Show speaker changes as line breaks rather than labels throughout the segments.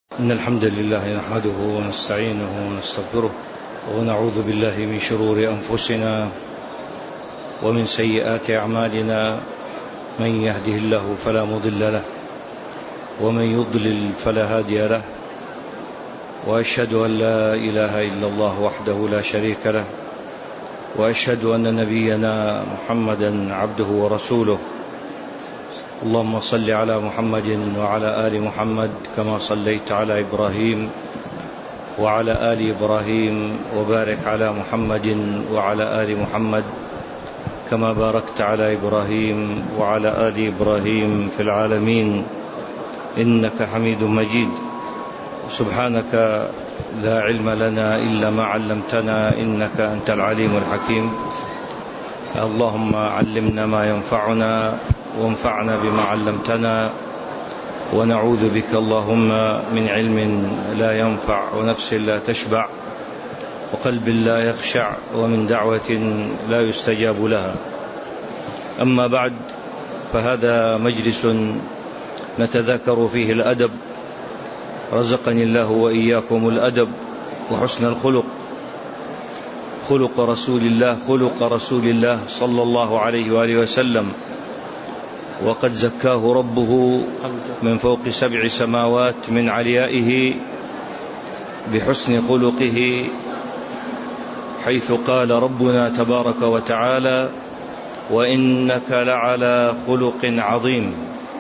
إن الحمد لله نحمده ونستعينه ونستغفره ونعوذ بالله من شرور أنفسنا ومن سيئات أعمالنا، من يهده الله فلا مضل له ومن يضلل فلا هادي له، وأشهد أن لا إله إلا الله وحده لا شريك له، وأشهد أن نبينا محمدا عبده ورسوله. اللهم صل على محمد وعلى آل محمد كما صليت على إبراهيم وعلى آل إبراهيم، وبارك على محمد وعلى آل محمد كما باركت على إبراهيم وعلى آل إبراهيم في العالمين إنك حميد مجيد. سبحانك لا علم لنا إلا ما علمتنا إنك أنت العليم الحكيم. اللهم علمنا ما ينفعنا وانفعنا بما علمتنا، ونعوذ بك اللهم من علم لا ينفع ونفس لا تشبع وقلب لا يخشع ومن دعوة لا يستجاب لها. أما بعد، فهذا مجلس نتذاكر فيه الأدب، رزقني الله وإياكم الأدب وحسن الخلق، خلق رسول الله صلى الله عليه وآله وسلم، وقد زكاه ربه من فوق 7 سماوات من عليائه بحسن خلقه، حيث قال ربنا تبارك وتعالى: وإنك لعلى خلق عظيم.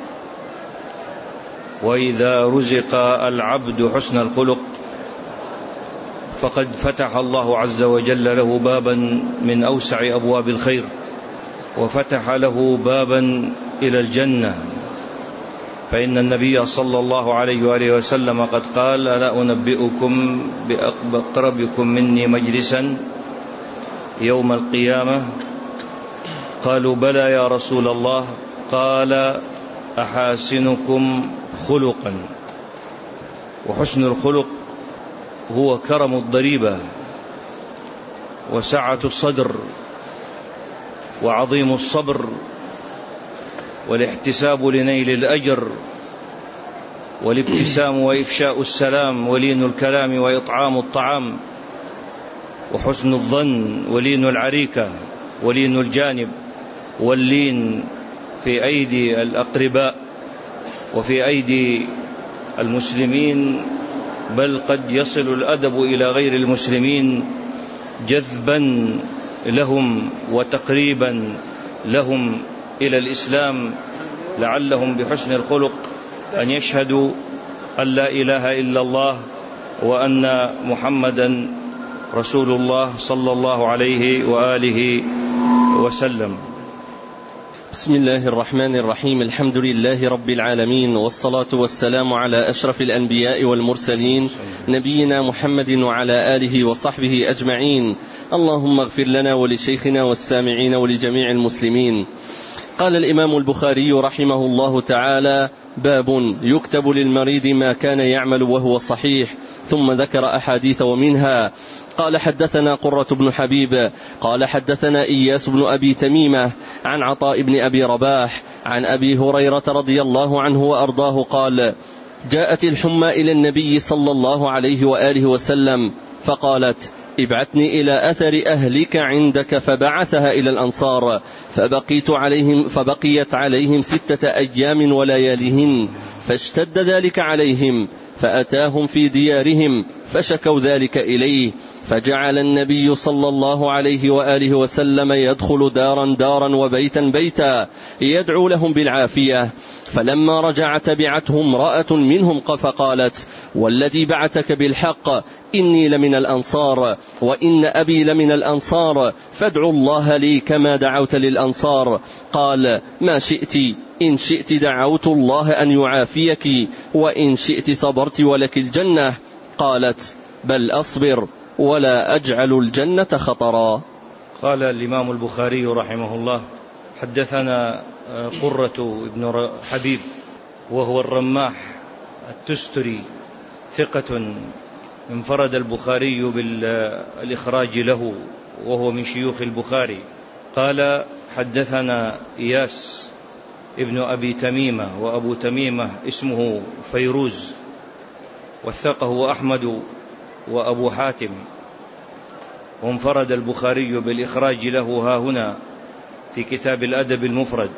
وإذا رزق العبد حسن الخلق فقد فتح الله عز وجل له بابا من أوسع أبواب الخير، وفتح له بابا إلى الجنة. فإن النبي صلى الله عليه وآله وسلم قد قال: ألا أنبئكم بأقربكم مني مجلسا يوم القيامة؟ قالوا: بلى يا رسول الله. قال: أحاسنكم خلقا. وحسن الخلق هو كرم الضريبة وسعة الصدر وعظيم الصبر والاحتساب لنيل الأجر والابتسام وإفشاء السلام ولين الكلام وإطعام الطعام وحسن الظن ولين العريكة ولين الجانب واللين في أيدي الأقرباء وفي أيدي المسلمين، بل قد يصل الأدب إلى غير المسلمين جذبا لهم وتقريبا لهم إلى الإسلام، لعلهم بحسن الخلق أن يشهدوا أن لا إله إلا الله وأن محمدا رسول الله صلى الله عليه وآله وسلم.
بسم الله الرحمن الرحيم. الحمد لله رب العالمين، والصلاة والسلام على أشرف الأنبياء والمرسلين، نبينا محمد وعلى آله وصحبه أجمعين. اللهم اغفر لنا ولشيخنا والسامعين ولجميع المسلمين. قال الإمام البخاري رحمه الله تعالى: باب يكتب للمريض ما كان يعمل وهو صحيح. ثم ذكر أحاديث ومنها: قال حدثنا قرة بن حبيب قال حدثنا إياس بن أبي تميمة عن عطاء بن أبي رباح عن أبي هريرة رضي الله عنه وأرضاه قال: جاءت الحمى إلى النبي صلى الله عليه وآله وسلم فقالت: ابعثني إلى أثر أهلك عندك، فبعثها إلى الأنصار، فبقيت عليهم 6 أيام ولياليهن، فاشتد ذلك عليهم، فأتاهم في ديارهم فشكوا ذلك إليه، فجعل النبي صلى الله عليه وآله وسلم يدخل دارا دارا وبيتا بيتا يدعو لهم بالعافية. فلما رجع تبعته امرأة منهم فقالت: والذي بعثك بالحق إني لمن الأنصار وإن أبي لمن الأنصار، فادعوا الله لي كما دعوت للأنصار. قال: ما شئت، إن شئت دعوت الله أن يعافيك، وإن شئت صبرت ولك الجنة. قالت: بل أصبر ولا أجعل الجنة خطرا.
قال الإمام البخاري رحمه الله: حدثنا قرة بن حبيب، وهو الرماح التستري، ثقة انفرد البخاري بالإخراج له، وهو من شيوخ البخاري. قال: حدثنا إياس ابن أبي تميمة، وأبو تميمة اسمه فيروز، وثقه أحمد وأبو حاتم، وانفرد البخاري بالإخراج له هاهنا في كتاب الأدب المفرد،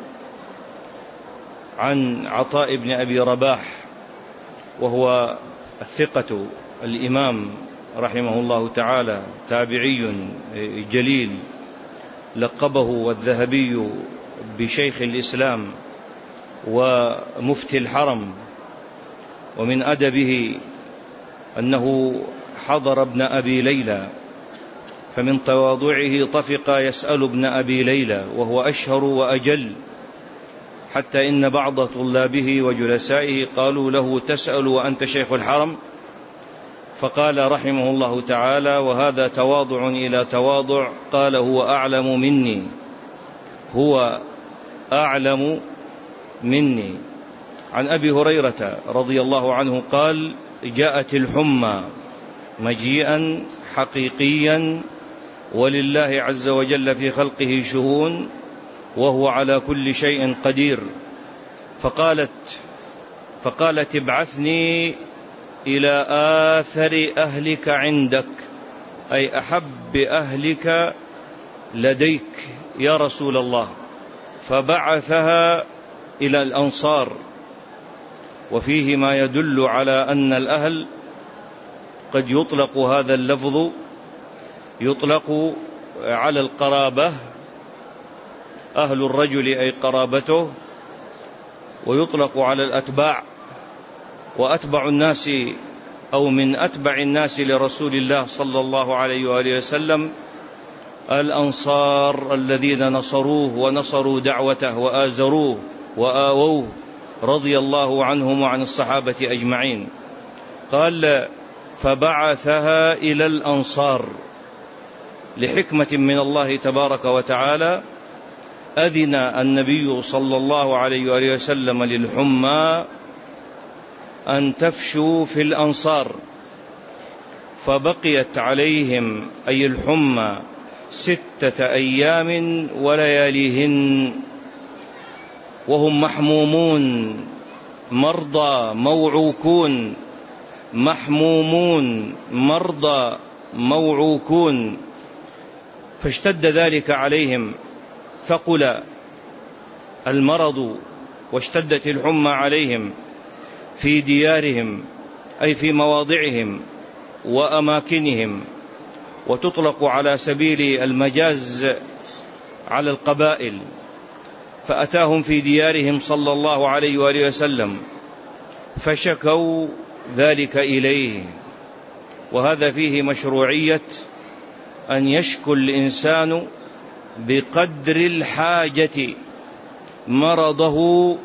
عن عطاء بن أبي رباح وهو الثقة الإمام رحمه الله تعالى، تابعي جليل، لقبه والذهبي بشيخ الإسلام ومفتي الحرم. ومن أدبه أنه حضر ابن أبي ليلى، فمن تواضعه طفق يسأل ابن أبي ليلى وهو أشهر وأجل، حتى إن بعض طلابه وجلسائه قالوا له: تسأل وأنت شيخ الحرم؟ فقال رحمه الله تعالى: وهذا تواضع إلى تواضع، قال: هو أعلم مني، هو أعلم مني. عن أبي هريرة رضي الله عنه قال: جاءت الحمى مجيئا حقيقيا، ولله عز وجل في خلقه شؤون، وهو على كل شيء قدير. فقالت: ابعثني إلى آثر أهلك عندك، أي أحب أهلك لديك يا رسول الله. فبعثها إلى الأنصار، وفيه ما يدل على أن الأهل قد يطلق هذا اللفظ، يطلق على القرابة، أهل الرجل أي قرابته، ويطلق على الأتباع، وأتبع الناس أو من أتبع الناس لرسول الله صلى الله عليه وآله وسلم الأنصار الذين نصروه ونصروا دعوته وآزروه وآووه رضي الله عنهم وعن الصحابة أجمعين. قال: فبعثها إلى الأنصار لحكمة من الله تبارك وتعالى. أذن النبي صلى الله عليه وآله وسلم للحمى أن تفشوا في الأنصار، فبقيت عليهم أي الحمى 6 أيام ولياليهن، وهم محمومون مرضى موعوكون، محمومون مرضى موعوكون. فاشتد ذلك عليهم، ثقل المرض واشتدت الحمى عليهم في ديارهم، أي في مواضعهم وأماكنهم، وتطلق على سبيل المجاز على القبائل. فأتاهم في ديارهم صلى الله عليه وآله وسلم فشكوا ذلك إليه. وهذا فيه مشروعية أن يشكو الإنسان بقدر الحاجة مرضه،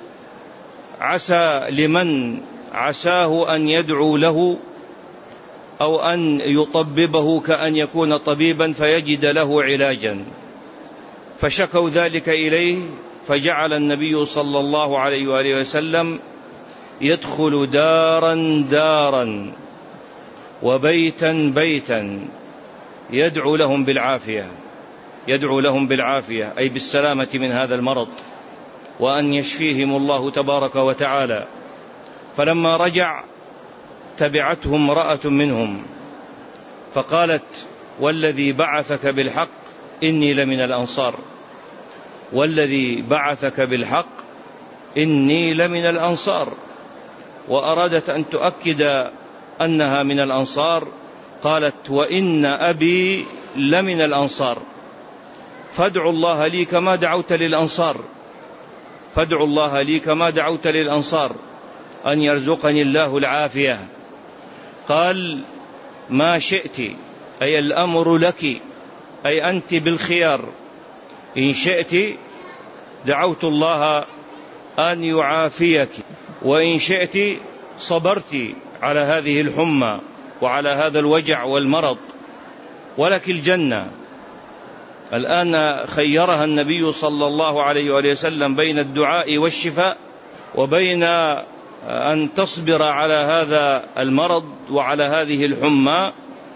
عسى لمن عساه أن يدعو له أو أن يطببه كأن يكون طبيبا فيجد له علاجا. فشكوا ذلك إليه، فجعل النبي صلى الله عليه وآله وسلم يدخل دارا دارا وبيتا بيتا يدعو لهم بالعافية، يدعو لهم بالعافية أي بالسلامة من هذا المرض، وأن يشفيهم الله تبارك وتعالى. فلما رجع تبعته امرأة منهم فقالت: والذي بعثك بالحق إني لمن الأنصار، والذي بعثك بالحق إني لمن الأنصار. وأرادت أن تؤكد أنها من الأنصار، قالت: وإن أبي لمن الأنصار، فادعوا الله لي كما دعوت للأنصار، فادعوا الله لي كما دعوت للأنصار أن يرزقني الله العافية. قال: ما شئت، أي الأمر لك، أي أنت بالخيار، إن شئت دعوت الله أن يعافيك، وإن شئت صبرت على هذه الحمى وعلى هذا الوجع والمرض ولك الجنة. الآن خيرها النبي صلى الله عليه وآله وسلم بين الدعاء والشفاء، وبين أن تصبر على هذا المرض وعلى هذه الحمى،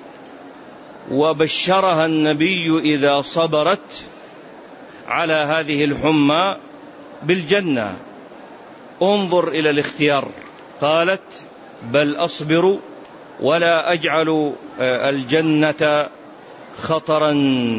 وبشرها النبي إذا صبرت على هذه الحمى بالجنة. انظر إلى الاختيار. قالت: بل أصبر ولا أجعل الجنة خطرا.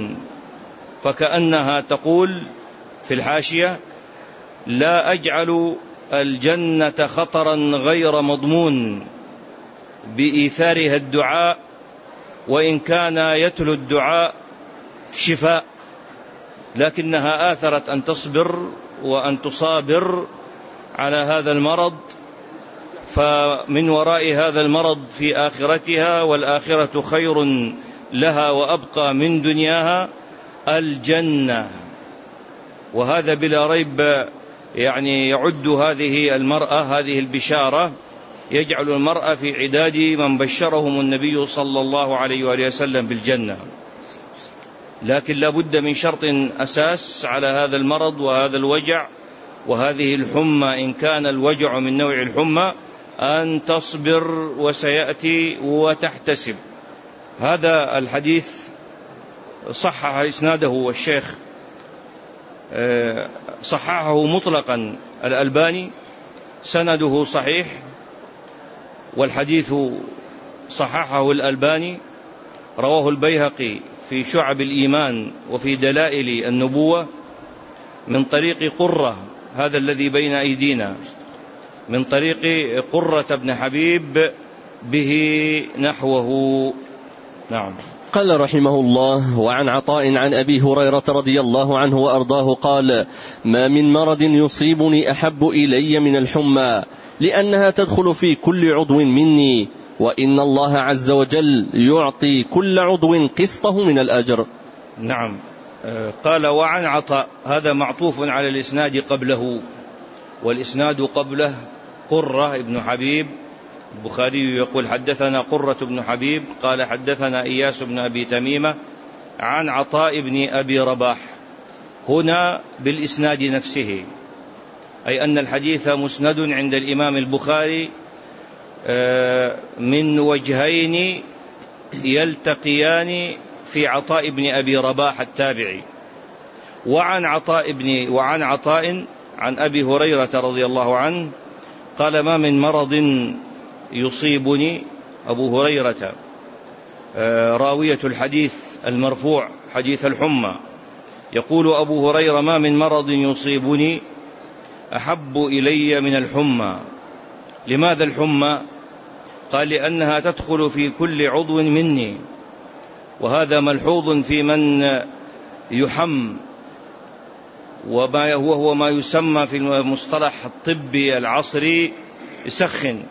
فكأنها تقول في الحاشية: لا أجعل الجنة خطرا غير مضمون بإيثارها الدعاء، وإن كان يتلو الدعاء شفاء، لكنها آثرت أن تصبر وأن تصابر على هذا المرض، فمن وراء هذا المرض في آخرتها، والآخرة خير لها وأبقى من دنياها، الجنة. وهذا بلا ريب يعني يعد هذه المرأة، هذه البشارة يجعل المرأة في عداد من بشرهم النبي صلى الله عليه وآله وسلم بالجنة. لكن لا بد من شرط أساس على هذا المرض وهذا الوجع وهذه الحمى، إن كان الوجع من نوع الحمى، أن تصبر وسيأتي وتحتسب. هذا الحديث صحح إسناده الشيخ، صححه مطلقا الألباني، سنده صحيح، والحديث صححه الألباني، رواه البيهقي في شعب الإيمان وفي دلائل النبوة من طريق قرة، هذا الذي بين أيدينا، من طريق قرة بن حبيب به نحوه. نعم.
قال رحمه الله: وعن عطاء عن أبي هريرة رضي الله عنه وأرضاه قال: ما من مرض يصيبني أحب إلي من الحمى، لأنها تدخل في كل عضو مني، وإن الله عز وجل يعطي كل عضو قسطه من الأجر.
نعم. قال: وعن عطاء، هذا معطوف على الإسناد قبله، والإسناد قبله قرة ابن حبيب. البخاري يقول: حدثنا قرة بن حبيب قال حدثنا إياس بن أبي تميمة عن عطاء بن أبي رباح، هنا بالإسناد نفسه، أي أن الحديث مسند عند الإمام البخاري من وجهين يلتقيان في عطاء بن أبي رباح التابعي. وعن عطاء عن أبي هريرة رضي الله عنه قال: ما من مرض يصيبني، أبو هريرة راوية الحديث المرفوع حديث الحمى، يقول أبو هريرة: ما من مرض يصيبني أحب إلي من الحمى. لماذا الحمى؟ قال: لأنها تدخل في كل عضو مني، وهذا ملحوظ في من يحم، وهو ما يسمى في المصطلح الطبي العصري سخن،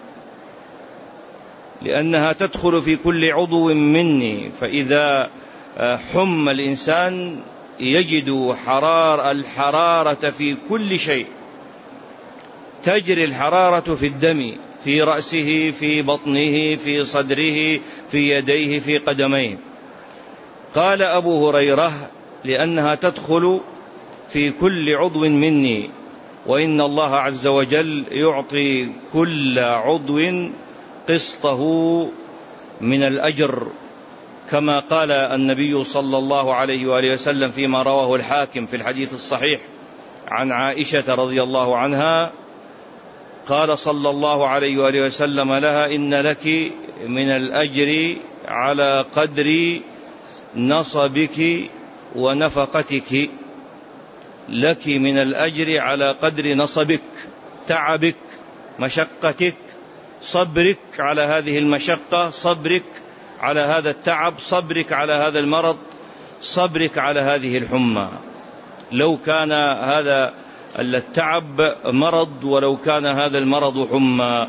لأنها تدخل في كل عضو مني، فإذا حم الإنسان يجد الحرارة في كل شيء، تجري الحرارة في الدم، في رأسه، في بطنه، في صدره، في يديه، في قدميه. قال أبو هريرة: لأنها تدخل في كل عضو مني، وإن الله عز وجل يعطي كل عضو قسطه من الأجر، كما قال النبي صلى الله عليه وآله وسلم فيما رواه الحاكم في الحديث الصحيح عن عائشة رضي الله عنها، قال صلى الله عليه وآله وسلم لها: إن لك من الأجر على قدر نصبك ونفقتك. لك من الأجر على قدر نصبك، تعبك، مشقتك، صبرك على هذه المشقة، صبرك على هذا التعب، صبرك على هذا المرض، صبرك على هذه الحمى. لو كان هذا التعب مرض، ولو كان هذا المرض حمى.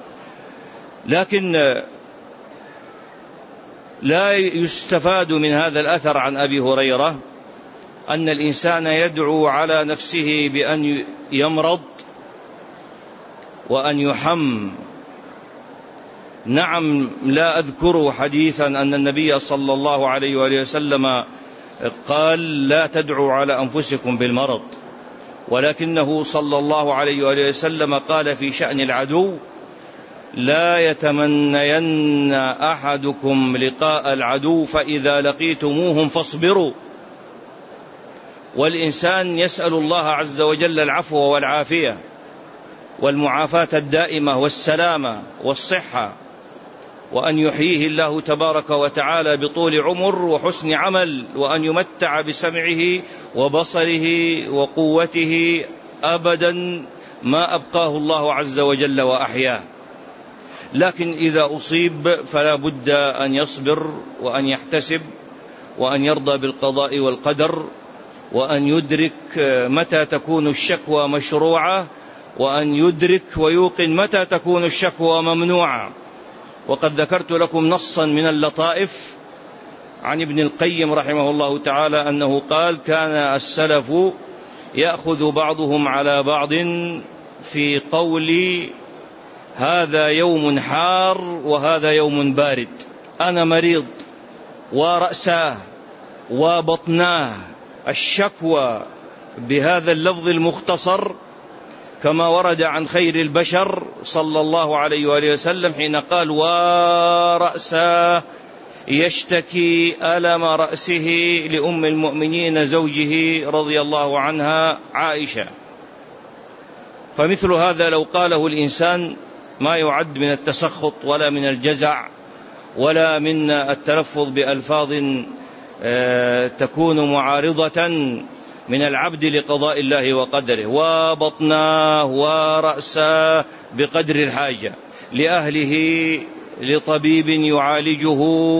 لكن لا يستفاد من هذا الأثر عن أبي هريرة أن الإنسان يدعو على نفسه بأن يمرض وأن يحم. نعم، لا أذكر حديثا أن النبي صلى الله عليه وآله وسلم قال: لا تدعوا على أنفسكم بالمرض، ولكنه صلى الله عليه وآله وسلم قال في شأن العدو: لا يتمنين أحدكم لقاء العدو، فإذا لقيتموهم فاصبروا. والإنسان يسأل الله عز وجل العفو والعافية، والمعافاة الدائمة والسلامة والصحة، وأن يحييه الله تبارك وتعالى بطول عمر وحسن عمل، وأن يمتع بسمعه وبصره وقوته أبدا ما أبقاه الله عز وجل وأحياه. لكن إذا أصيب فلا بد أن يصبر وأن يحتسب وأن يرضى بالقضاء والقدر، وأن يدرك متى تكون الشكوى مشروعة، وأن يدرك ويوقن متى تكون الشكوى ممنوعة. وقد ذكرت لكم نصا من اللطائف عن ابن القيم رحمه الله تعالى أنه قال: كان السلف يأخذ بعضهم على بعض في قول هذا يوم حار وهذا يوم بارد، أنا مريض ورأساه وبطناه. الشكوى بهذا اللفظ المختصر كما ورد عن خير البشر صلى الله عليه وآله وسلم حين قال: ورأساه يشتكي ألم رأسه لأم المؤمنين زوجه رضي الله عنها عائشة. فمثل هذا لو قاله الإنسان ما يعد من التسخط ولا من الجزع ولا من التلفظ بألفاظ تكون معارضة من العبد لقضاء الله وقدره. وبطناه ورأساه بقدر الحاجة لأهله، لطبيب يعالجه،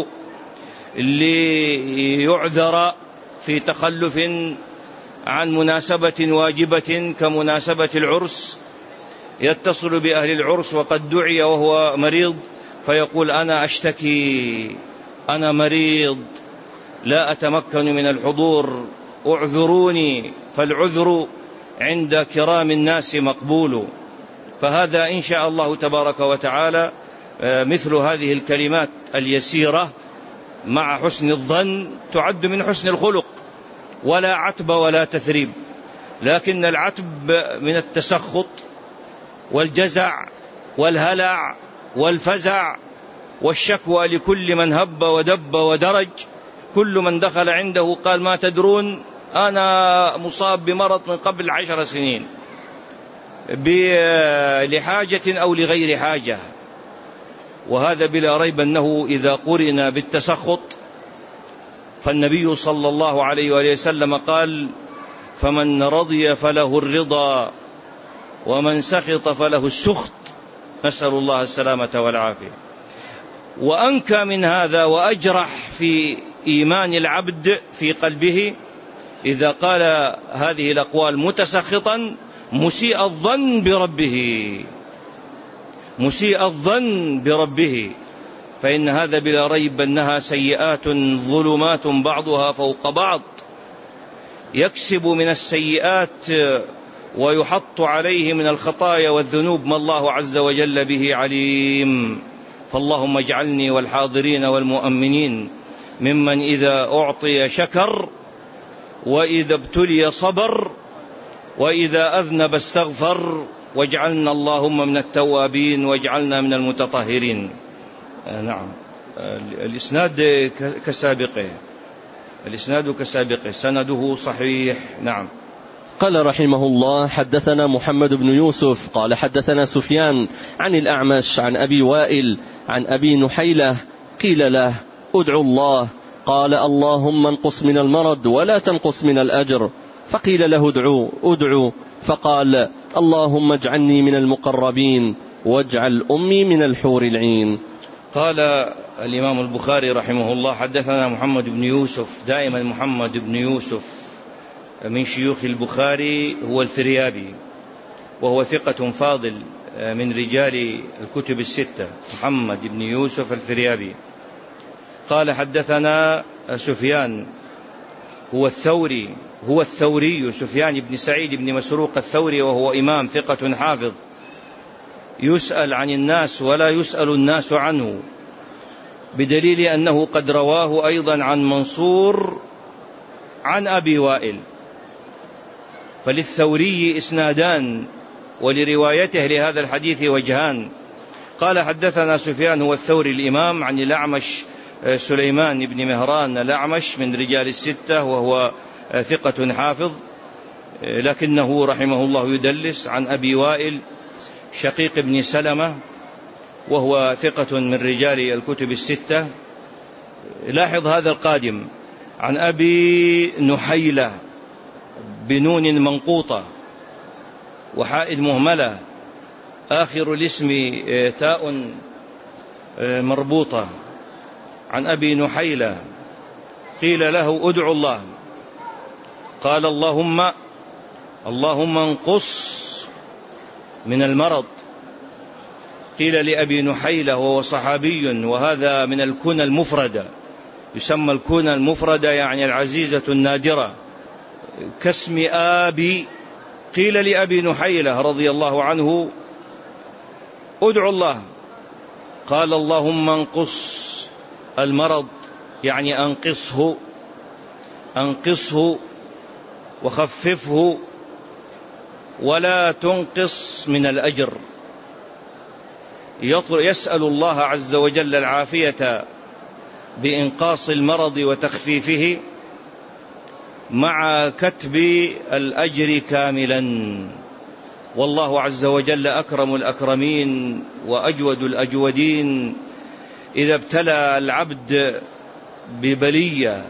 ليعذر في تخلف عن مناسبة واجبة كمناسبة العرس، يتصل بأهل العرس وقد دعي وهو مريض فيقول: أنا أشتكي، أنا مريض، لا أتمكن من الحضور، اعذروني. فالعذر عند كرام الناس مقبول. فهذا إن شاء الله تبارك وتعالى مثل هذه الكلمات اليسيرة مع حسن الظن تعد من حسن الخلق، ولا عتب ولا تثريب. لكن العتب من التسخط والجزع والهلع والفزع والشكوى لكل من هب ودب ودرج. كل من دخل عنده قال: ما تدرون أنا مصاب بمرض من قبل 10 سنين لحاجة أو لغير حاجة. وهذا بلا ريب أنه إذا قرن بالتسخط، فالنبي صلى الله عليه وآله وسلم قال: فمن رضي فله الرضا ومن سخط فله السخط. نسأل الله السلامة والعافية. وأنكى من هذا وأجرح في إيمان العبد في قلبه إذا قال هذه الأقوال متسخطا مسيء الظن بربه، فإن هذا بلا ريب أنها سيئات ظلمات بعضها فوق بعض، يكسب من السيئات ويحط عليه من الخطايا والذنوب ما الله عز وجل به عليم. فاللهم اجعلني والحاضرين والمؤمنين ممن إذا أعطي شكر، وإذا ابتلي صبر، وإذا أذنب استغفر، واجعلنا اللهم من التوابين واجعلنا من المتطهرين. نعم، الإسناد كسابقه سنده صحيح. نعم.
قال رحمه الله: حدثنا محمد بن يوسف قال حدثنا سفيان عن الأعمش عن أبي وائل عن أبي نحيلة قيل له: ادعو الله. قال: اللهم انقص من المرض ولا تنقص من الأجر. فقيل له: ادعو. فقال: اللهم اجعلني من المقربين واجعل أمي من الحور العين.
قال الإمام البخاري رحمه الله: حدثنا محمد بن يوسف. دائما محمد بن يوسف من شيوخ البخاري هو الفريابي، وهو ثقة فاضل من رجال الكتب الستة. محمد بن يوسف الفريابي. قال: حدثنا سفيان هو الثوري سفيان بن سعيد بن مسروق الثوري، وهو إمام ثقة حافظ، يسأل عن الناس ولا يسأل الناس عنه، بدليل أنه قد رواه أيضا عن منصور عن أبي وائل. فللثوري إسنادان، ولروايته لهذا الحديث وجهان. قال: حدثنا سفيان هو الثوري الإمام عن الأعمش سليمان بن مهران الأعمش من رجال الستة، وهو ثقة حافظ، لكنه رحمه الله يدلس. عن أبي وائل شقيق بن سلمة، وهو ثقة من رجال الكتب الستة. لاحظ هذا القادم: عن أبي نحيلة بنون منقوطة وحائد مهملة، آخر الاسم تاء مربوطة. عن أبي نحيلة قيل له: ادعو الله. قال: اللهم انقص من المرض. قيل لأبي نحيلة وهو صحابي، وهذا من الكنى المفردة، يسمى الكنى المفردة يعني العزيزة النادرة، كاسم آبي. قيل لأبي نحيلة رضي الله عنه: ادعو الله. قال: اللهم انقص المرض، يعني أنقصه وخففه، ولا تنقص من الأجر. يسأل الله عز وجل العافية بإنقاص المرض وتخفيفه مع كتب الأجر كاملا. والله عز وجل أكرم الأكرمين وأجود الأجودين. إذا ابتلى العبد ببلية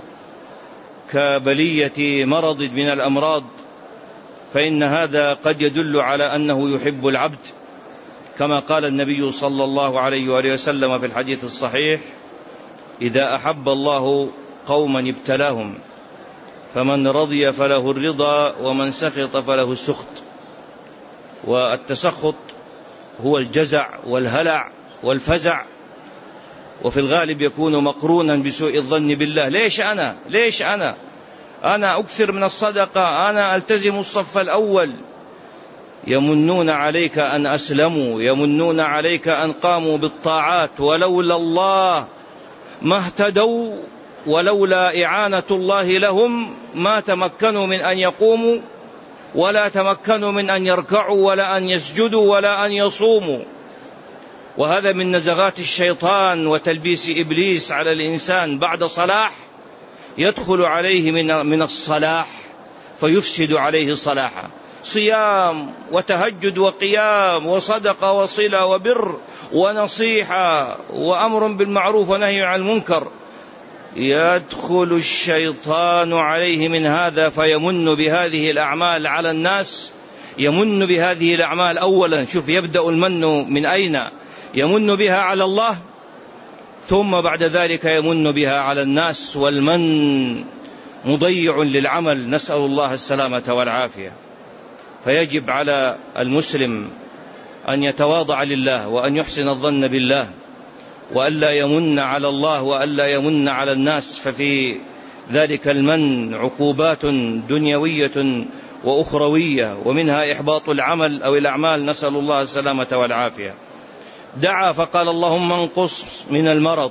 كبلية مرض من الأمراض فإن هذا قد يدل على أنه يحب العبد، كما قال النبي صلى الله عليه وآله وسلم في الحديث الصحيح: إذا أحب الله قوما ابتلاهم، فمن رضي فله الرضا ومن سخط فله السخط. والتسخط هو الجزع والهلع والفزع، وفي الغالب يكون مقرونا بسوء الظن بالله. ليش أنا أكثر من الصدقة، أنا ألتزم الصف الأول. يمنون عليك أن أسلموا، يمنون عليك أن قاموا بالطاعات، ولولا الله ما اهتدوا، ولولا إعانة الله لهم ما تمكنوا من أن يقوموا، ولا تمكنوا من أن يركعوا، ولا أن يسجدوا، ولا أن يصوموا. وهذا من نزغات الشيطان وتلبيس إبليس على الإنسان. بعد صلاح يدخل عليه من الصلاح فيفسد عليه صلاحه. صيام وتهجد وقيام وصدقة وصلة وبر ونصيحة وأمر بالمعروف ونهي عن المنكر، يدخل الشيطان عليه من هذا فيمن بهذه الأعمال على الناس. يمن بهذه الأعمال أولا، شوف يبدأ المن من أين؟ يمن بها على الله، ثم بعد ذلك يمن بها على الناس، والمن مضيع للعمل، نسأل الله السلامة والعافية. فيجب على المسلم أن يتواضع لله وأن يحسن الظن بالله، وألا يمن على الله وألا يمن على الناس، ففي ذلك المن عقوبات دنيوية وأخروية، ومنها إحباط العمل أو الأعمال، نسأل الله السلامة والعافية. دعا فقال: اللهم انقص من المرض.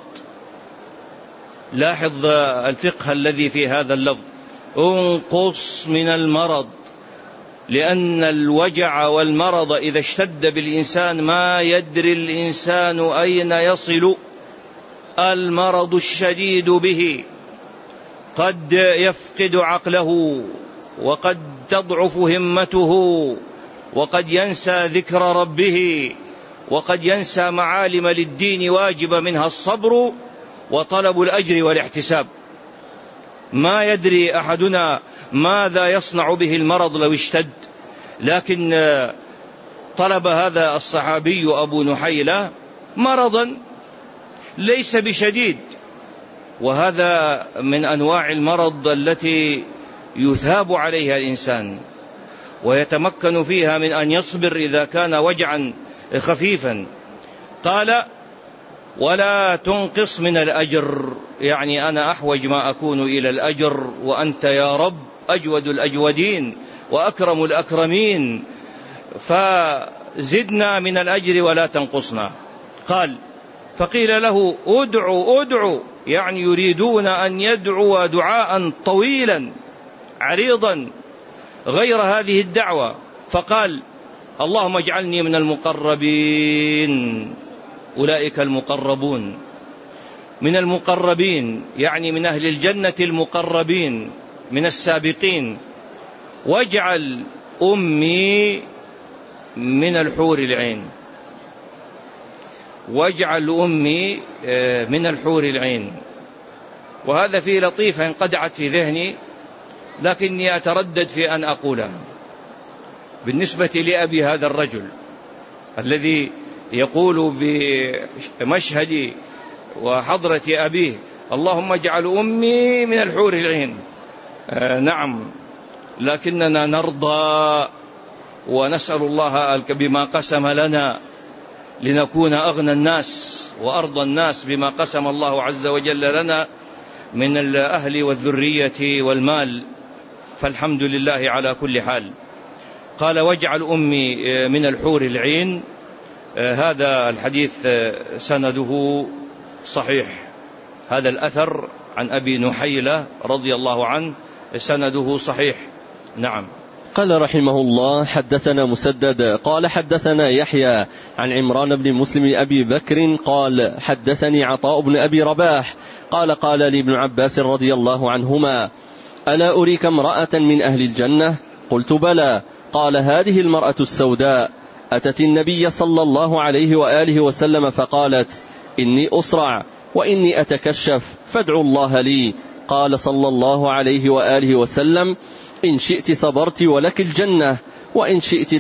لاحظ الفقه الذي في هذا اللفظ: انقص من المرض، لأن الوجع والمرض إذا اشتد بالإنسان ما يدري الإنسان أين يصل. المرض الشديد به قد يفقد عقله، وقد تضعف همته، وقد ينسى ذكر ربه، وقد ينسى معالم للدين واجب منها الصبر وطلب الأجر والاحتساب. ما يدري أحدنا ماذا يصنع به المرض لو اشتد، لكن طلب هذا الصحابي أبو نحيلة مرضا ليس بشديد، وهذا من أنواع المرض التي يثاب عليها الإنسان ويتمكن فيها من أن يصبر إذا كان وجعا خفيفا. قال: ولا تنقص من الأجر، يعني أنا أحوج ما أكون إلى الأجر، وأنت يا رب أجود الأجودين وأكرم الأكرمين، فزدنا من الأجر ولا تنقصنا. قال: فقيل له: ادعو، يعني يريدون أن يدعو دعاء طويلا عريضا غير هذه الدعوة. فقال: اللهم اجعلني من المقربين. أولئك المقربون، من المقربين يعني من أهل الجنة المقربين من السابقين. واجعل أمي من الحور العين، واجعل أمي من الحور العين. وهذا فيه لطيفة انقدعت في ذهني، لكني أتردد في أن أقولها بالنسبة لأبي هذا الرجل الذي يقول بمشهد وحضرة أبيه: اللهم اجعل أمي من الحور العين. نعم، لكننا نرضى ونسأل الله بما قسم لنا لنكون أغنى الناس وأرضى الناس بما قسم الله عز وجل لنا من الأهل والذرية والمال، فالحمد لله على كل حال. قال: واجعل أمي من الحور العين. هذا الحديث سنده صحيح، هذا الأثر عن أبي نحيلة رضي الله عنه سنده صحيح. نعم.
قال رحمه الله: حدثنا مسدد قال حدثنا يحيى عن عمران بن مسلم أبي بكر قال حدثني عطاء بن أبي رباح قال: قال لي ابن عباس رضي الله عنهما: ألا أريك امرأة من أهل الجنة؟ قلت: بلى. قال: هذه المرأة السوداء أتت النبي صلى الله عليه وآله وسلم فقالت: إني أصرع وإني أتكشف فادعوا الله لي. قال صلى الله عليه وآله وسلم: إن شئت صبرت ولك الجنة، وإن شئت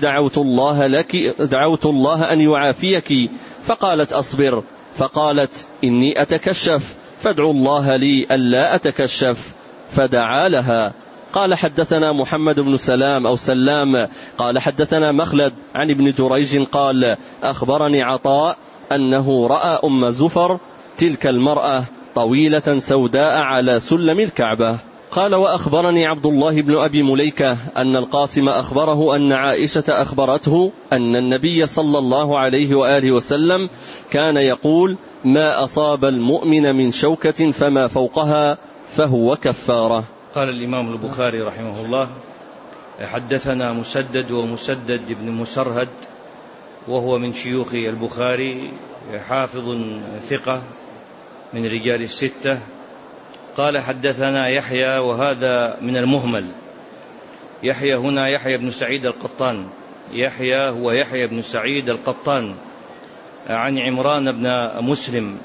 دعوت الله أن يعافيك. فقالت: أصبر. فقالت: إني أتكشف فادعوا الله لي ألا أتكشف، فدعا لها. قال: حدثنا محمد بن سلام قال حدثنا مخلد عن ابن جريج قال: أخبرني عطاء أنه رأى أم زفر تلك المرأة طويلة سوداء على سلم الكعبة. قال: وأخبرني عبد الله بن أبي مليكة أن القاسم أخبره أن عائشة أخبرته أن النبي صلى الله عليه وآله وسلم كان يقول: ما أصاب المؤمن من شوكة فما فوقها فهو كفارة.
قال الإمام البخاري رحمه الله: حدثنا مسدد ومسدد بن مسرهد، وهو من شيوخ البخاري، حافظ ثقة من رجال الستة. قال: حدثنا يحيى، وهذا من المهمل. يحيى هنا يحيى بن سعيد القطان، يحيى هو يحيى بن سعيد القطان، عن عمران بن مسلم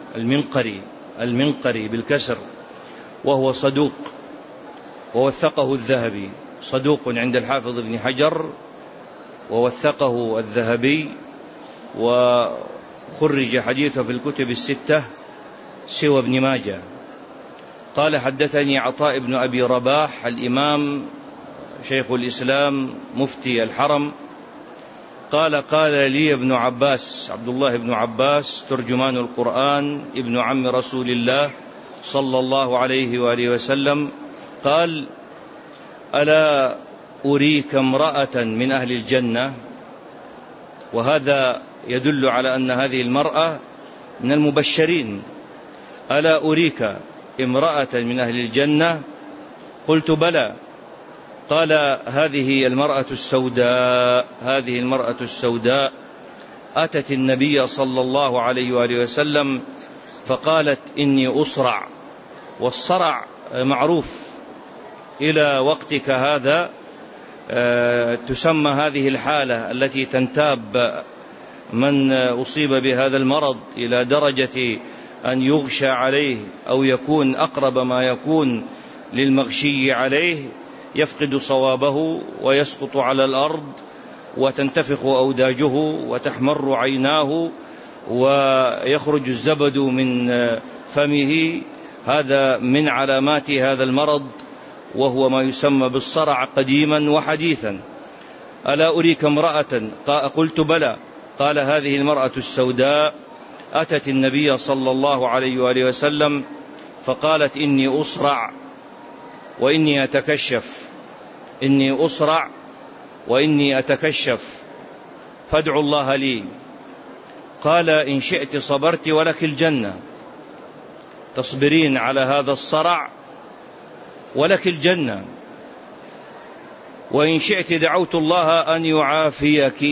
المنقري بالكسر، وهو صدوق ووثقه الذهبي، صدوق عند الحافظ ابن حجر ووثقه الذهبي، وخرج حديثه في الكتب الستة سوى ابن ماجه. قال: حدثني عطاء بن أبي رباح الإمام شيخ الإسلام مفتي الحرم قال: قال لي ابن عباس، عبد الله بن عباس ترجمان القرآن ابن عم رسول الله صلى الله عليه وآله وسلم، قال: ألا أريك امرأة من أهل الجنة؟ وهذا يدل على أن هذه المرأة من المبشرين. ألا أريك امرأة من أهل الجنة؟ قلت: بلى. قال: هذه المرأة السوداء أتت النبي صلى الله عليه وآله وسلم فقالت: إني أصرع. والصرع معروف إلى وقتك هذا، تسمى هذه الحالة التي تنتاب من أصيب بهذا المرض إلى درجة أن يغشى عليه أو يكون أقرب ما يكون للمغشي عليه، يفقد صوابه ويسقط على الأرض وتنتفخ أوداجه وتحمر عيناه ويخرج الزبد من فمه. هذا من علامات هذا المرض، وهو ما يسمى بالصرع قديما وحديثا. ألا أريك امرأة؟ قلت: بلى. قال: هذه المرأة السوداء أتت النبي صلى الله عليه وآله وسلم فقالت: إني أصرع وإني أتكشف، إني أصرع وإني أتكشف فادعوا الله لي. قال: إن شئت صبرت ولك الجنة، تصبرين على هذا الصرع ولك الجنة، وإن شئت دعوت الله أن يعافيك.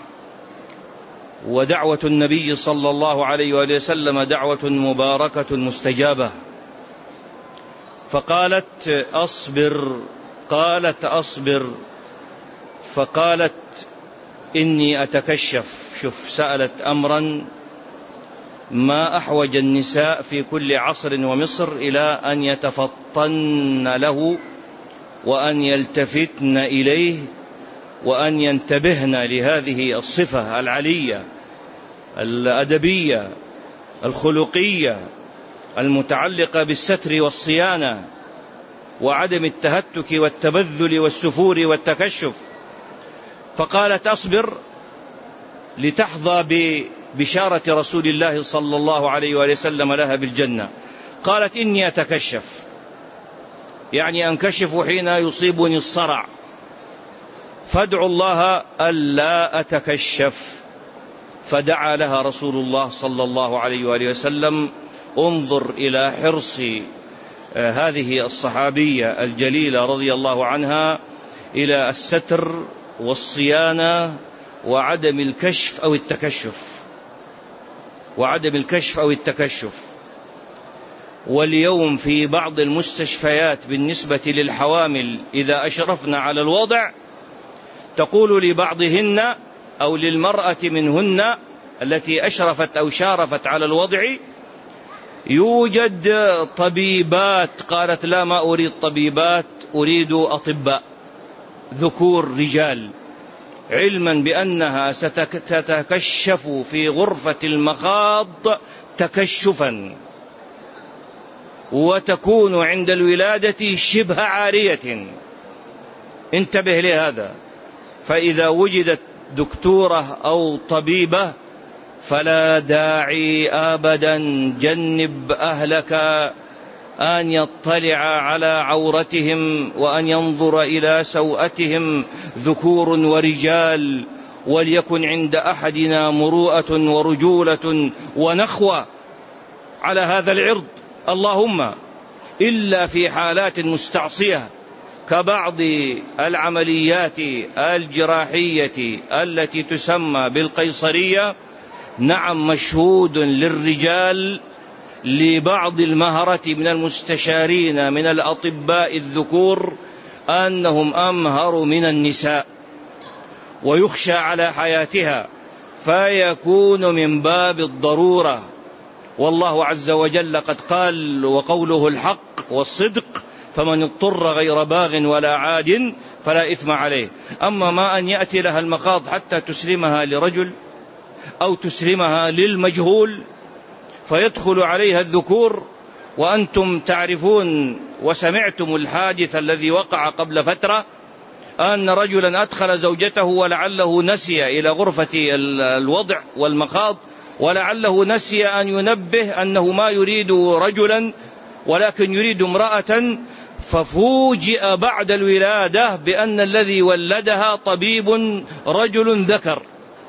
ودعوة النبي صلى الله عليه وآله وسلم دعوة مباركة مستجابة. فقالت: أصبر. قالت: أصبر. فقالت: إني أتكشف. شوف، سألت أمرا ما أحوج النساء في كل عصر ومصر إلى أن يتفطن له وأن يلتفتن إليه وأن ينتبهن لهذه الصفة العلية الأدبية الخلقية المتعلقة بالستر والصيانة وعدم التهتك والتبذل والسفور والتكشف. فقالت: أصبر لتحظى ببشارة رسول الله صلى الله عليه وآله وسلم لها بالجنة. قالت: إني أتكشف، يعني أنكشف حين يصيبني الصرع، فادعوا الله ألا أتكشف. فدعا لها رسول الله صلى الله عليه وآله وسلم. انظر إلى حرص هذه الصحابية الجليلة رضي الله عنها إلى الستر والصيانة وعدم الكشف أو التكشف. واليوم في بعض المستشفيات بالنسبة للحوامل إذا أشرفنا على الوضع تقول لبعضهن أو للمرأة منهن التي أشرفت أو شارفت على الوضع: يوجد طبيبات. قالت: لا، ما أريد طبيبات، أريد أطباء ذكور رجال، علما بأنها ستتكشف في غرفة المخاض تكشفا، وتكون عند الولادة شبه عارية. انتبه لهذا. فإذا وجدت دكتورة أو طبيبة فلا داعي أبدا جنب أهلك أن يطلع على عورتهم وأن ينظر إلى سوءتهم ذكور ورجال، وليكن عند أحدنا مروءة ورجولة ونخوة على هذا العرض، اللهم إلا في حالات مستعصية كبعض العمليات الجراحية التي تسمى بالقيصرية. نعم، مشهود للرجال لبعض المهرة من المستشارين من الأطباء الذكور أنهم أمهر من النساء، ويخشى على حياتها، فيكون من باب الضرورة. والله عز وجل قد قال: وقوله الحق والصدق، فمن اضطر غير باغ ولا عاد فلا إثم عليه. أما ما أن يأتي لها المخاض حتى تسلمها لرجل أو تسلمها للمجهول فيدخل عليها الذكور، وأنتم تعرفون وسمعتم الحادث الذي وقع قبل فترة، أن رجلا أدخل زوجته ولعله نسي إلى غرفة الوضع والمخاض، ولعله نسي أن ينبه أنه ما يريد رجلا ولكن يريد امرأة، ففوجئ بعد الولادة بأن الذي ولدها طبيب رجل ذكر،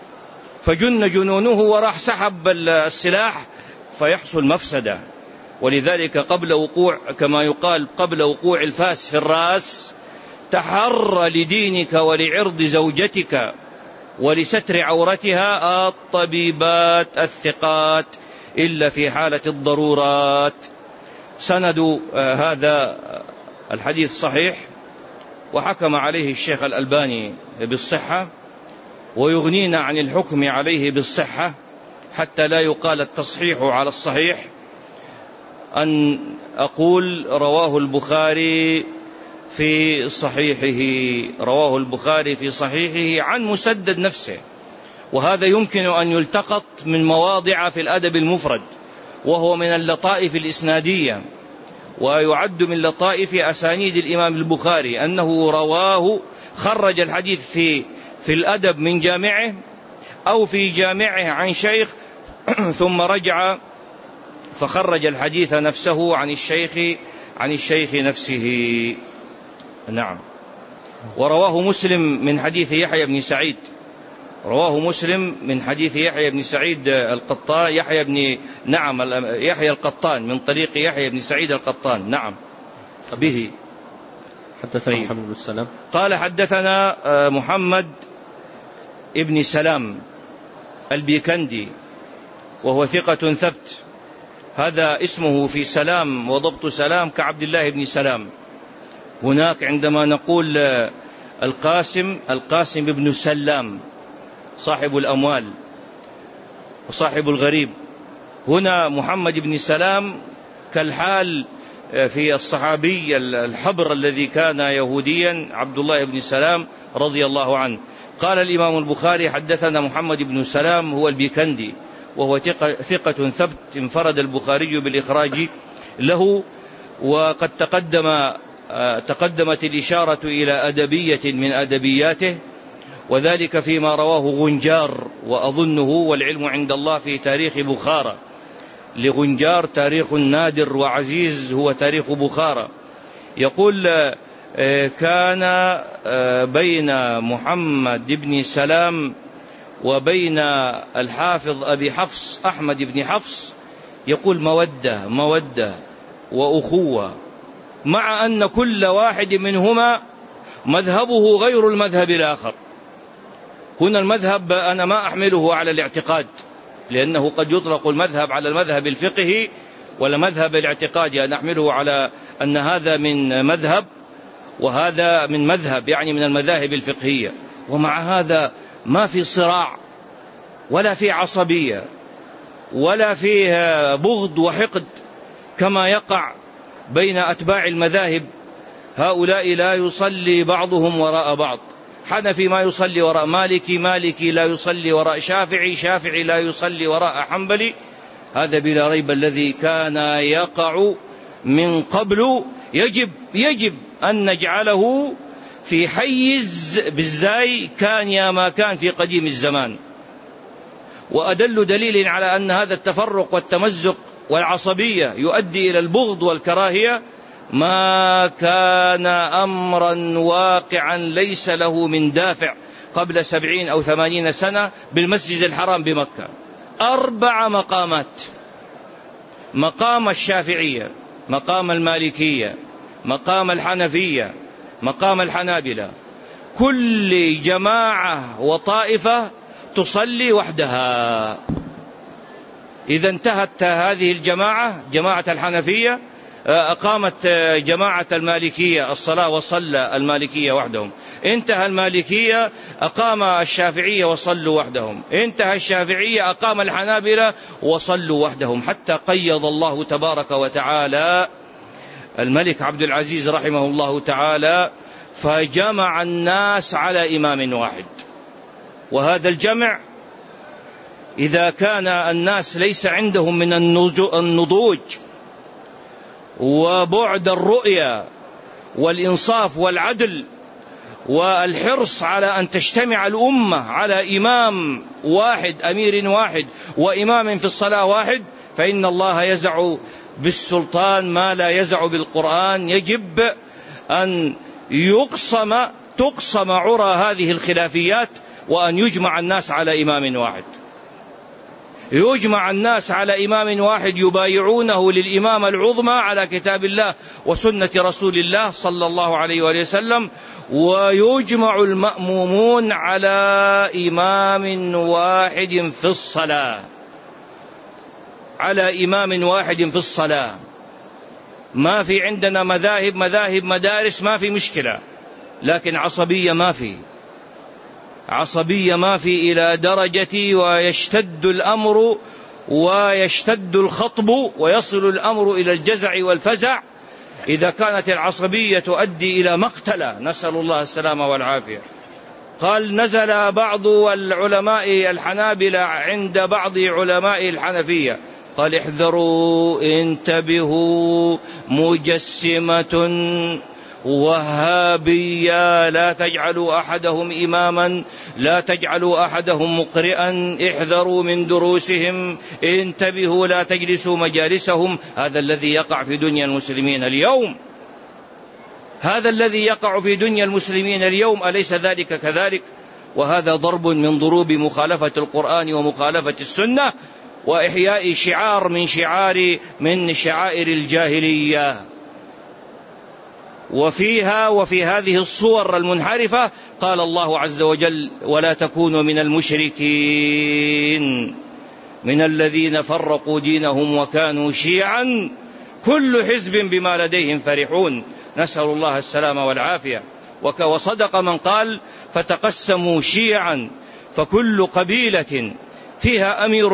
فجن جنونه وراح سحب السلاح فيحصل مفسدة. ولذلك قبل وقوع، كما يقال، قبل وقوع الفاس في الرأس، تحر لدينك ولعرض زوجتك ولستر عورتها الطبيبات الثقات إلا في حالة الضرورات. سند هذا الحديث صحيح، وحكم عليه الشيخ الألباني بالصحة، ويغنينا عن الحكم عليه بالصحة حتى لا يقال التصحيح على الصحيح أن أقول رواه البخاري في صحيحه عن مسدد نفسه. وهذا يمكن أن يلتقط من مواضع في الأدب المفرد، وهو من اللطائف الإسنادية، ويعد من لطائف أسانيد الإمام البخاري أنه خرج الحديث في الأدب من جامعه أو في جامعه عن شيخ ثم رجع فخرج الحديث نفسه عن الشيخ نفسه. نعم. ورواه مسلم من حديث يحيى بن سعيد، القطان، يحيى القطان من طريق يحيى بن سعيد القطان. نعم. به
حدثنا محمد بن سلام
قال: حدثنا محمد ابن سلام البيكندي، وهو ثقة ثبت. هذا اسمه في سلام وضبط سلام كعبد الله بن سلام. هناك عندما نقول القاسم بن سلام، صاحب الأموال وصاحب الغريب. هنا محمد بن سلام كالحال في الصحابي الحبر الذي كان يهوديا عبد الله بن سلام رضي الله عنه. قال الإمام البخاري: حدثنا محمد بن سلام هو البيكندي، وهو ثقة ثبت، انفرد البخاري بالإخراج له. وقد تقدمت الإشارة إلى أدبية من أدبياته، وذلك فيما رواه غنجار، وأظنه والعلم عند الله في تاريخ بخارى. لغنجار تاريخ نادر وعزيز هو تاريخ بخارى. يقول: كان بين محمد بن سلام وبين الحافظ أبي حفص أحمد بن حفص، يقول مودة وأخوة، مع أن كل واحد منهما مذهبه غير المذهب الآخر. هنا المذهب أنا ما أحمله على الاعتقاد، لأنه قد يطلق المذهب على المذهب الفقهي ولا مذهب الاعتقادي، أنا أحمله على أن هذا من مذهب وهذا من مذهب، يعني من المذاهب الفقهية. ومع هذا ما في صراع ولا في عصبية ولا في بغض وحقد كما يقع بين أتباع المذاهب. هؤلاء لا يصلي بعضهم وراء بعض، حنفي ما يصلي وراء مالكي، مالكي لا يصلي وراء شافعي، شافعي لا يصلي وراء حنبلي. هذا بلا ريب الذي كان يقع من قبل يجب أن نجعله في حيز بالزاي كان يا ما كان في قديم الزمان. وأدل دليل على أن هذا التفرق والتمزق والعصبية يؤدي إلى البغض والكراهية ما كان أمرا واقعا ليس له من دافع قبل 70 أو 80 سنة بالمسجد الحرام بمكة. 4 مقامات: مقام الشافعية، مقام المالكية، مقام الحنفية، مقام الحنابلة. كل جماعة وطائفة تصلي وحدها. إذا انتهت هذه الجماعة، جماعة الحنفية، أقامت جماعة المالكية الصلاة وصلى المالكية وحدهم. انتهى المالكية أقام الشافعية وصلوا وحدهم. انتهى الشافعية أقام الحنابلة وصلوا وحدهم، حتى قيض الله تبارك وتعالى الملك عبد العزيز رحمه الله تعالى فجمع الناس على إمام واحد. وهذا الجمع إذا كان الناس ليس عندهم من النضوج وبعد الرؤية والإنصاف والعدل والحرص على أن تجتمع الأمة على إمام واحد، أمير واحد، وإمام في الصلاة واحد، فإن الله يزع بالسلطان ما لا يزع بالقرآن. يجب أن تقصم عرى هذه الخلافيات، وأن يجمع الناس على إمام واحد. يجمع الناس على إمام واحد يبايعونه للإمامة العظمى على كتاب الله وسنة رسول الله صلى الله عليه وآله وسلم، ويجمع المأمومون على إمام واحد في الصلاة، على إمام واحد في الصلاة. ما في عندنا مذاهب مدارس، ما في مشكلة، لكن عصبية ما في إلى درجة ويشتد الأمر ويشتد الخطب ويصل الأمر إلى الجزع والفزع إذا كانت العصبية تؤدي إلى مقتلة، نسأل الله السلامة والعافية. قال: نزل بعض العلماء الحنابلة عند بعض علماء الحنفية، قال: احذروا، انتبهوا، مجسمة وهابية، لا تجعلوا أحدهم إماما، لا تجعلوا أحدهم مقرئا، احذروا من دروسهم، انتبهوا، لا تجلسوا مجالسهم. هذا الذي يقع في دنيا المسلمين اليوم، هذا الذي يقع في دنيا المسلمين اليوم، أليس ذلك كذلك؟ وهذا ضرب من ضروب مخالفة القرآن ومخالفة السنة، وإحياء شعار من شعائر الجاهلية. وفي هذه الصور المنحرفة قال الله عز وجل: ولا تكونوا من المشركين من الذين فرقوا دينهم وكانوا شيعا كل حزب بما لديهم فرحون. نسأل الله السلامة والعافية. وصدق من قال: فتقسموا شيعا فكل قبيلة فيها أمير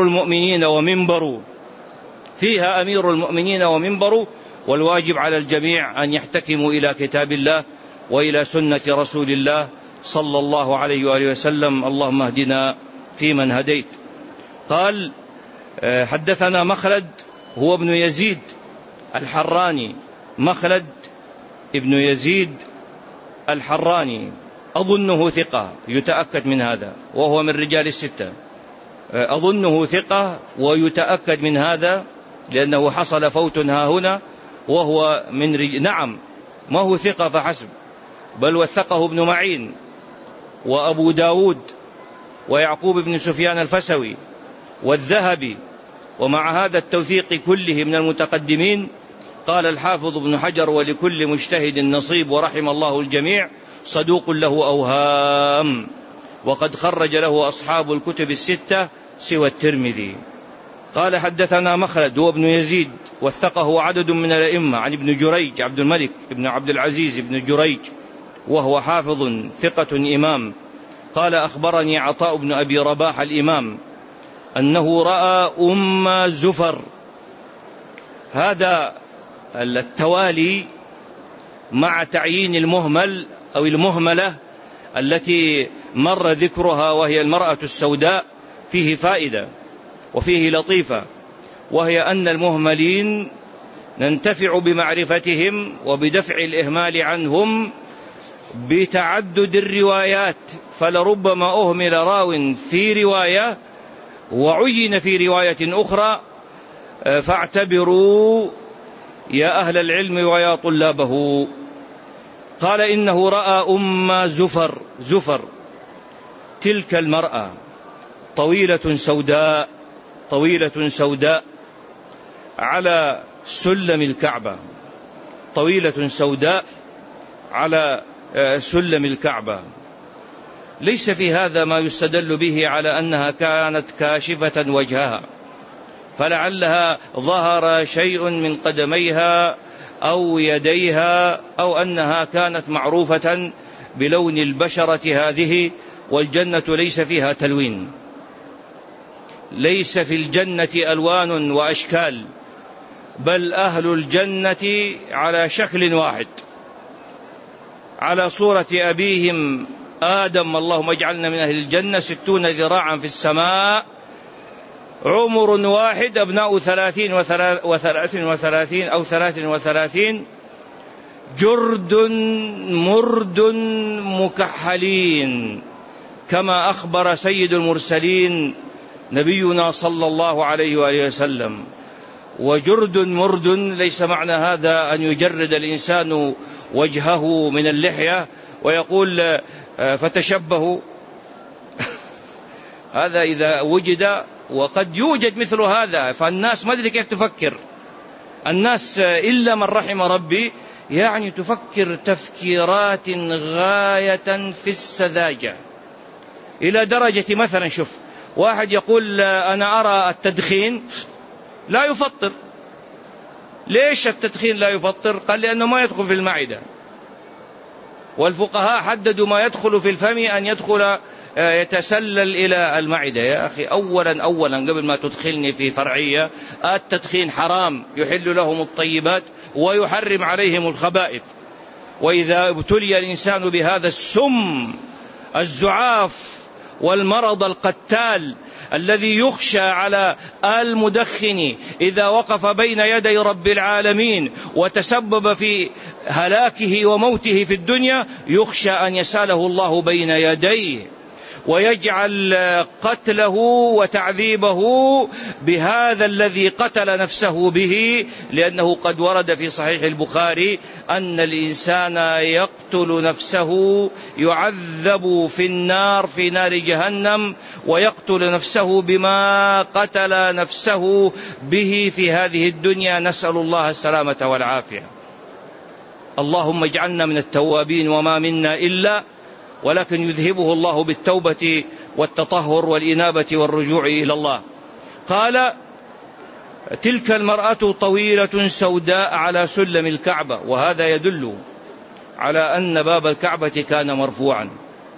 المؤمنين ومنبر، والواجب على الجميع أن يحتكموا إلى كتاب الله وإلى سنة رسول الله صلى الله عليه وآله وسلم. اللهم اهدنا فيمن هديت. قال حدثنا مخلد هو ابن يزيد الحراني، مخلد ابن يزيد الحراني، أظنه ثقة، يتأكد من هذا، وهو من رجال الستة، أظنه ثقة ويتأكد من هذا، لأنه حصل فوت ها هنا، وهو من نعم، ما هو ثقة فحسب، بل وثقه ابن معين وأبو داود ويعقوب بن سفيان الفسوي والذهبي، ومع هذا التوثيق كله من المتقدمين. قال الحافظ ابن حجر: ولكل مجتهد نصيب، ورحم الله الجميع، صدوق له أوهام، وقد خرج له أصحاب الكتب الستة سوى الترمذي. قال حدثنا مخلد هو ابن يزيد، وثقه عدد من الأئمة، عن ابن جريج عبد الملك ابن عبد العزيز ابن جريج، وهو حافظ ثقة إمام. قال أخبرني عطاء بن أبي رباح الإمام أنه رأى أم زفر. هذا التوالي مع تعيين المهمل أو المهملة التي مر ذكرها، وهي المرأة السوداء، فيه فائدة وفيه لطيفة، وهي أن المهملين ننتفع بمعرفتهم وبدفع الإهمال عنهم بتعدد الروايات، فلربما أهمل راو في رواية وعين في رواية أخرى، فاعتبروا يا أهل العلم ويا طلابه. قال إنه رأى أم زفر، تلك المرأة طويلة سوداء على سلم الكعبة، طويلة سوداء على سلم الكعبة. ليس في هذا ما يستدل به على أنها كانت كاشفة وجهها، فلعلها ظهر شيء من قدميها أو يديها، أو أنها كانت معروفة بلون البشرة هذه، والجنة ليس فيها تلوين، ليس في الجنة ألوان وأشكال، بل أهل الجنة على شكل واحد، على صورة أبيهم آدم، اللهم اجعلنا من أهل الجنة، 60 ذراعا في السماء، عمر واحد، أبناء 30 أو 33، جرد مرد مكحلين، كما أخبر سيد المرسلين نبينا صلى الله عليه وآله وسلم. وجرد مرد ليس معنى هذا أن يجرد الإنسان وجهه من اللحية ويقول فتشبهوا، هذا إذا وجد، وقد يوجد مثل هذا، فالناس ما أدري كيف تفكر الناس إلا من رحم ربي، يعني تفكر تفكيرات غاية في السذاجة، إلى درجة مثلا شوف واحد يقول أنا أرى التدخين لا يفطر. ليش التدخين لا يفطر؟ قال لأنه ما يدخل في المعدة، والفقهاء حددوا ما يدخل في الفم أن يدخل يتسلل إلى المعدة. يا أخي أولا قبل ما تدخلني في فرعية، التدخين حرام، يحل لهم الطيبات ويحرم عليهم الخبائث. وإذا ابتلي الإنسان بهذا السم الزعاف والمرض القتال الذي يخشى على المدخن إذا وقف بين يدي رب العالمين وتسبب في هلاكه وموته في الدنيا، يخشى أن يساله الله بين يديه ويجعل قتله وتعذيبه بهذا الذي قتل نفسه به، لأنه قد ورد في صحيح البخاري أن الإنسان يقتل نفسه يعذب في النار، في نار جهنم، ويقتل نفسه بما قتل نفسه به في هذه الدنيا، نسأل الله السلامة والعافية. اللهم اجعلنا من التوابين، وما منا إلا ولكن يذهبه الله بالتوبة والتطهر والإنابة والرجوع إلى الله. قال تلك المرأة طويلة سوداء على سلم الكعبة، وهذا يدل على أن باب الكعبة كان مرفوعا،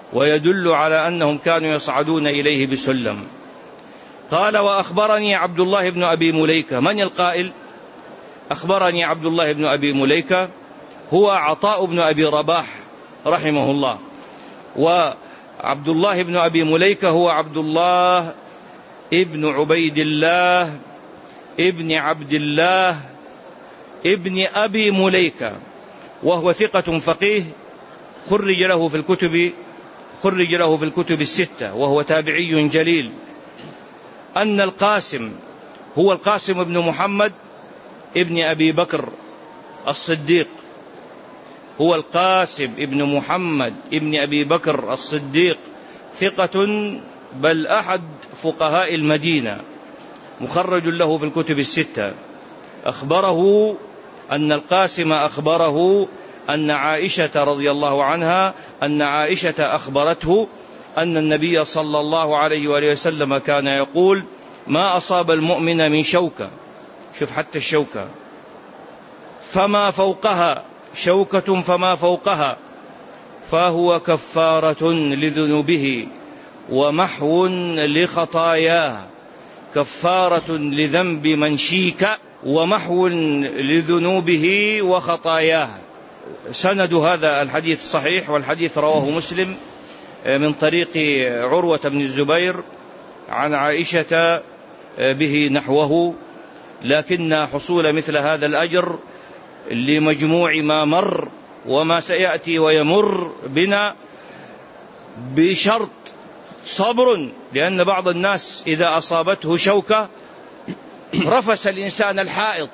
ويدل على أنهم كانوا يصعدون إليه بسلم. قال: وأخبرني عبد الله بن أبي مليكة. من القائل؟ أخبرني عبد الله بن أبي مليكة هو عطاء بن أبي رباح رحمه الله، وعبد الله بن أبي مليكة هو عبد الله ابن عبيد الله ابن عبد الله ابن أبي مليكة، وهو ثقة فقيه خرج له في الكتب الستة، وهو تابعي جليل. أن القاسم هو القاسم بن محمد ابن أبي بكر الصديق، هو القاسم ابن محمد ابن أبي بكر الصديق، ثقة بل أحد فقهاء المدينة، مخرج له في الكتب الستة. أخبره أن القاسم أخبره أن عائشة رضي الله عنها أن عائشة أخبرته أن النبي صلى الله عليه وآله وسلم كان يقول: ما أصاب المؤمن من شوكة، شوف حتى الشوكة، فما فوقها، شوكة فما فوقها، فهو كفارة لذنوبه ومحو لخطاياه، كفارة لذنب من شيك ومحو لذنوبه وخطاياه. سند هذا الحديث صحيح، والحديث رواه مسلم من طريق عروة بن الزبير عن عائشة به نحوه، لكن حصول مثل هذا الأجر لمجموع ما مر وما سيأتي ويمر بنا بشرط صبر، لأن بعض الناس إذا أصابته شوكة رفس الإنسان الحائط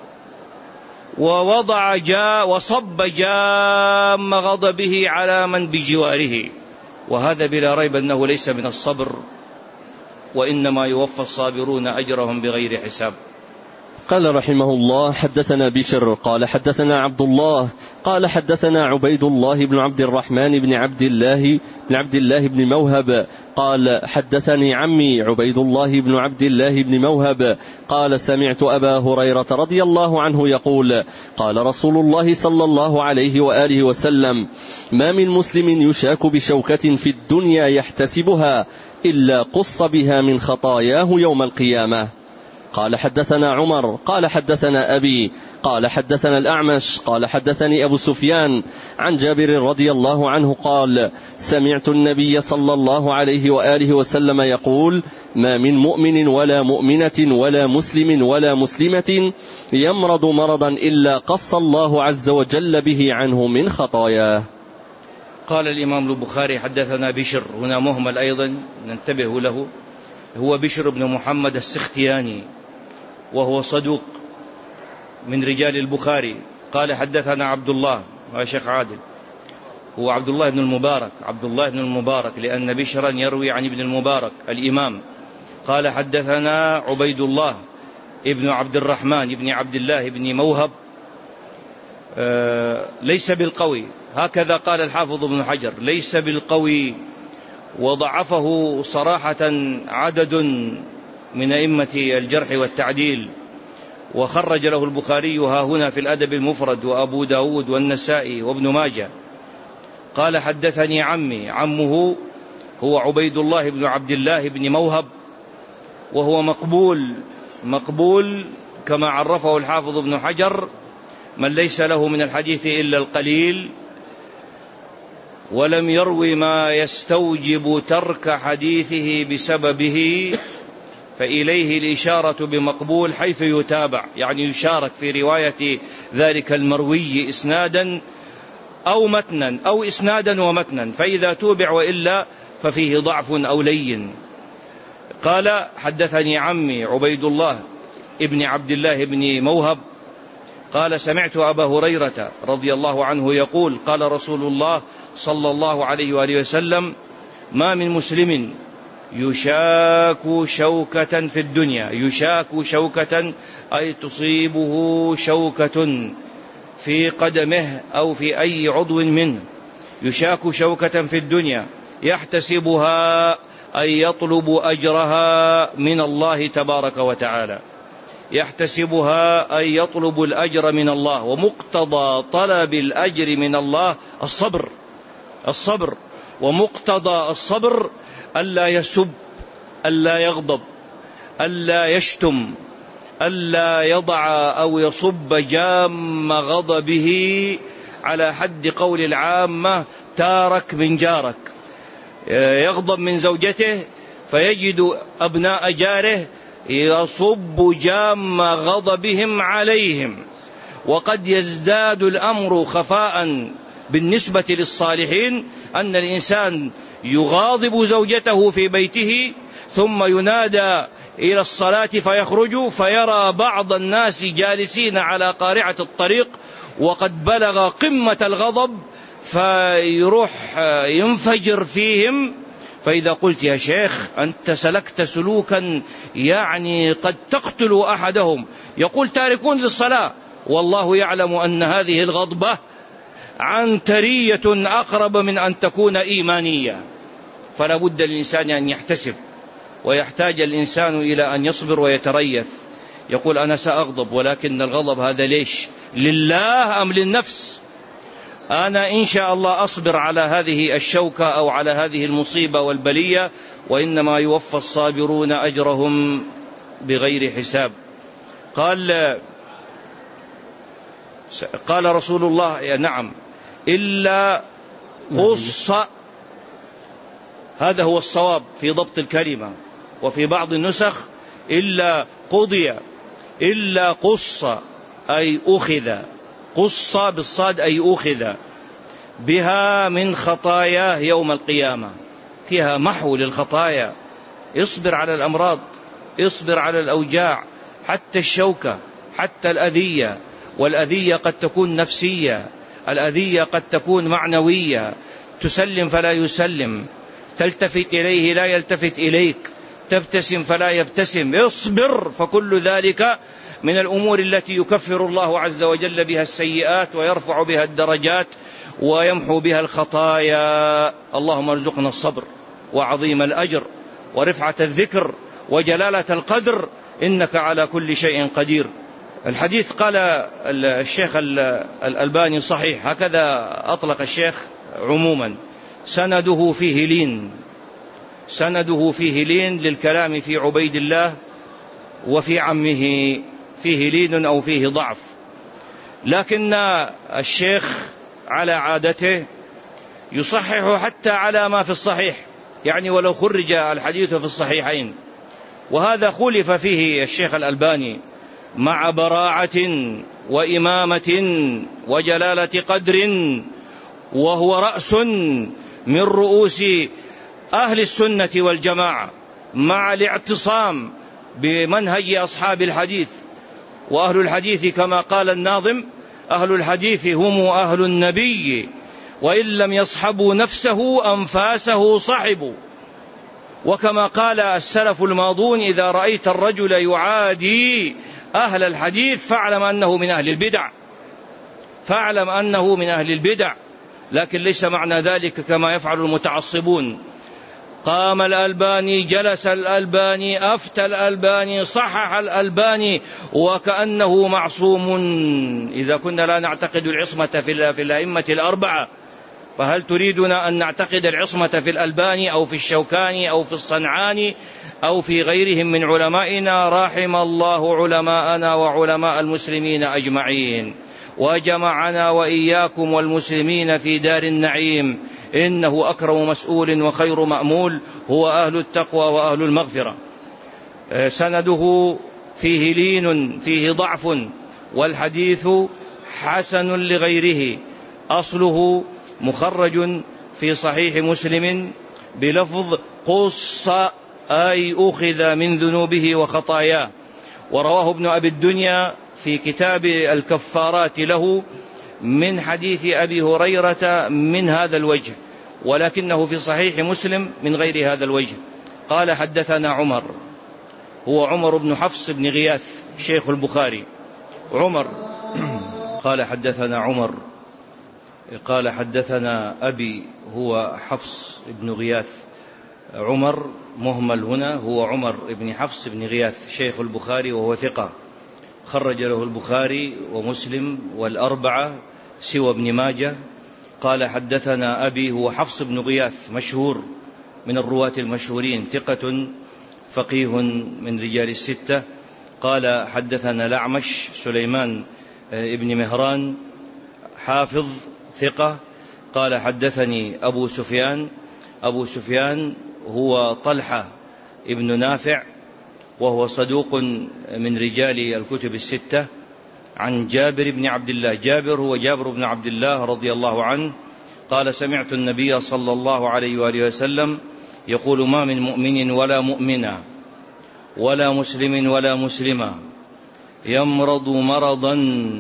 وصب جام غضبه على من بجواره، وهذا بلا ريب أنه ليس من الصبر، وإنما يوفى الصابرون أجرهم بغير حساب.
قال رحمه الله: حدثنا بشر قال حدثنا عبد الله قال حدثنا عبيد الله بن عبد الرحمن بن عبد الله بن موهب قال حدثني عمي عبيد الله بن عبد الله بن موهب قال: سمعت أبا هريرة رضي الله عنه يقول: قال رسول الله صلى الله عليه وآله وسلم: ما من مسلم يشاك بشوكة في الدنيا يحتسبها إلا قص بها من خطاياه يوم القيامة. قال حدثنا عمر قال حدثنا أبي قال حدثنا الأعمش قال حدثني أبو سفيان عن جابر رضي الله عنه قال: سمعت النبي صلى الله عليه وآله وسلم يقول: ما من مؤمن ولا مؤمنة ولا مسلم ولا مسلمة يمرض مرضا إلا قص الله عز وجل به عنه من خطاياه.
قال الإمام البخاري: حدثنا بشر، هنا مهمل أيضا ننتبه له، هو بشر بن محمد السختياني، وهو صدوق من رجال البخاري. قال: حدثنا عبد الله، يا شيخ عادل، هو عبد الله بن المبارك، لأن بشرا يروي عن ابن المبارك الإمام. قال: حدثنا عبيد الله ابن عبد الرحمن ابن عبد الله ابن موهب، ليس بالقوي، هكذا قال الحافظ ابن حجر، ليس بالقوي، وضعفه صراحة عدد من أئمة الجرح والتعديل، وخرج له البخاري ها هنا في الأدب المفرد وأبو داود والنسائي وابن ماجه. قال: حدثني عمه هو عبيد الله بن عبد الله بن موهب، وهو مقبول كما عرفه الحافظ ابن حجر، من ليس له من الحديث إلا القليل، ولم يروي ما يستوجب ترك حديثه بسببه، فإليه الإشارة بمقبول حيث يتابع، يعني يشارك في رواية ذلك المروي إسنادا أو متنا أو إسنادا ومتنا، فإذا توبع وإلا ففيه ضعف أو لين. قال: حدثني عمي عبيد الله ابن عبد الله ابن موهب قال: سمعت أبا هريرة رضي الله عنه يقول: قال رسول الله صلى الله عليه وآله وسلم: ما من مسلم يشاك شوكة في الدنيا، يشاك شوكة أي تصيبه شوكة في قدمه أو في أي عضو منه، يشاك شوكة في الدنيا يحتسبها أي يطلب أجرها من الله تبارك وتعالى، يحتسبها أي يطلب الأجر من الله، ومقتضى طلب الأجر من الله الصبر، ومقتضى الصبر ألا يسب، ألا يغضب، ألا يشتم، ألا يضع أو يصب جام غضبه على حد قول العامة تارك من جارك. يغضب من زوجته فيجد أبناء جاره يصب جام غضبهم عليهم. وقد يزداد الأمر خفاء بالنسبة للصالحين، أن الإنسان يغاضب زوجته في بيته ثم ينادى إلى الصلاة فيخرج فيرى بعض الناس جالسين على قارعة الطريق وقد بلغ قمة الغضب فيروح ينفجر فيهم. فإذا قلت يا شيخ أنت سلكت سلوكا يعني قد تقتل أحدهم، يقول تاركون للصلاة، والله يعلم أن هذه الغضبة عنترية أقرب من أن تكون إيمانية. فلا بد للإنسان أن يحتسب، ويحتاج الإنسان إلى أن يصبر ويتريث. يقول أنا سأغضب، ولكن الغضب هذا ليش؟ لله أم للنفس؟ أنا إن شاء الله أصبر على هذه الشوكة أو على هذه المصيبة والبلية، وإنما يوفى الصابرون أجرهم بغير حساب. قال رسول الله نعم إلا قص، هذا هو الصواب في ضبط الكلمة، وفي بعض النسخ إلا قضي، إلا قص أي أخذ، قص بالصاد أي أخذ بها من خطاياه يوم القيامة، فيها محو للخطايا. اصبر على الأمراض، اصبر على الأوجاع، حتى الشوكة، حتى الأذية، والأذية قد تكون نفسية، الأذية قد تكون معنوية، تسلم فلا يسلم، تلتفت إليه لا يلتفت إليك، تبتسم فلا يبتسم. اصبر، فكل ذلك من الأمور التي يكفر الله عز وجل بها السيئات ويرفع بها الدرجات ويمحو بها الخطايا. اللهم ارزقنا الصبر وعظيم الأجر ورفعة الذكر وجلالة القدر، إنك على كل شيء قدير. الحديث قال الشيخ الألباني صحيح، هكذا أطلق الشيخ عموما. سنده فيه لين، سنده فيه لين للكلام في عبيد الله وفي عمه، فيه لين أو فيه ضعف. لكن الشيخ على عادته يصحح حتى على ما في الصحيح، يعني ولو خرج الحديث في الصحيحين. وهذا خلف فيه الشيخ الألباني مع براعة وإمامة وجلالة قدر، وهو رأس من رؤوس أهل السنة والجماعة، مع الاعتصام بمنهج أصحاب الحديث. وأهل الحديث كما قال الناظم: أهل الحديث هم أهل النبي وإن لم يصحبوا نفسه أنفاسه صحبوا. وكما قال السلف الماضون: إذا رأيت الرجل يعادي أهل الحديث فاعلم أنه من أهل البدع، فاعلم أنه من أهل البدع. لكن ليس معنى ذلك كما يفعل المتعصبون: قام الألباني، جلس الألباني، أفتى الألباني، صحح الألباني، وكأنه معصوم. إذا كنا لا نعتقد العصمة في الأئمة الأربعة، فهل تريدنا أن نعتقد العصمة في الألباني أو في الشوكاني أو في الصنعاني أو في غيرهم من علمائنا؟ رحم الله علماءنا وعلماء المسلمين أجمعين، وجمعنا وإياكم والمسلمين في دار النعيم، إنه أكرم مسؤول وخير مأمول، هو أهل التقوى وأهل المغفرة. سنده فيه لين فيه ضعف، والحديث حسن لغيره. أصله مخرج في صحيح مسلم بلفظ قص أي أخذ من ذنوبه وخطاياه. ورواه ابن أبي الدنيا في كتاب الكفارات له من حديث أبي هريرة من هذا الوجه، ولكنه في صحيح مسلم من غير هذا الوجه. قال: حدثنا عمر، هو عمر بن حفص بن غياث شيخ البخاري. عمر قال: حدثنا عمر، قال: حدثنا أبي، هو حفص بن غياث. عمر مهمل هنا، هو عمر بن حفص بن غياث شيخ البخاري، وهو ثقة، خرج له البخاري ومسلم والأربعة سوى ابن ماجه. قال حدثنا أبي، هو حفص بن غياث، مشهور من الرواة المشهورين، ثقة فقيه من رجال الستة. قال حدثنا الأعمش سليمان ابن مهران، حافظ ثقة. قال حدثني أبو سفيان. أبو سفيان هو طلحة ابن نافع، وهو صدوق من رجال الكتب الستة. عن جابر بن عبد الله، جابر هو جابر بن عبد الله رضي الله عنه، قال سمعت النبي صلى الله عليه وآله وسلم يقول: ما من مؤمن ولا مؤمنة ولا مسلم ولا مسلمة يمرض مرضا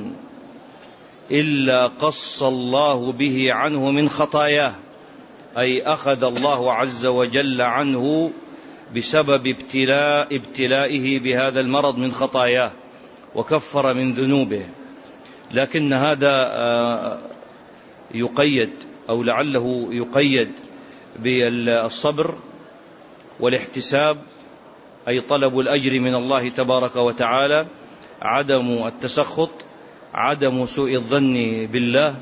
إلا قص الله به عنه من خطاياه، أي أخذ الله عز وجل عنه بسبب ابتلائه بهذا المرض من خطاياه، وكفر من ذنوبه. لكن هذا يقيد، أو لعله يقيد، بالصبر والاحتساب، أي طلب الأجر من الله تبارك وتعالى، عدم التسخط، عدم سوء الظن بالله.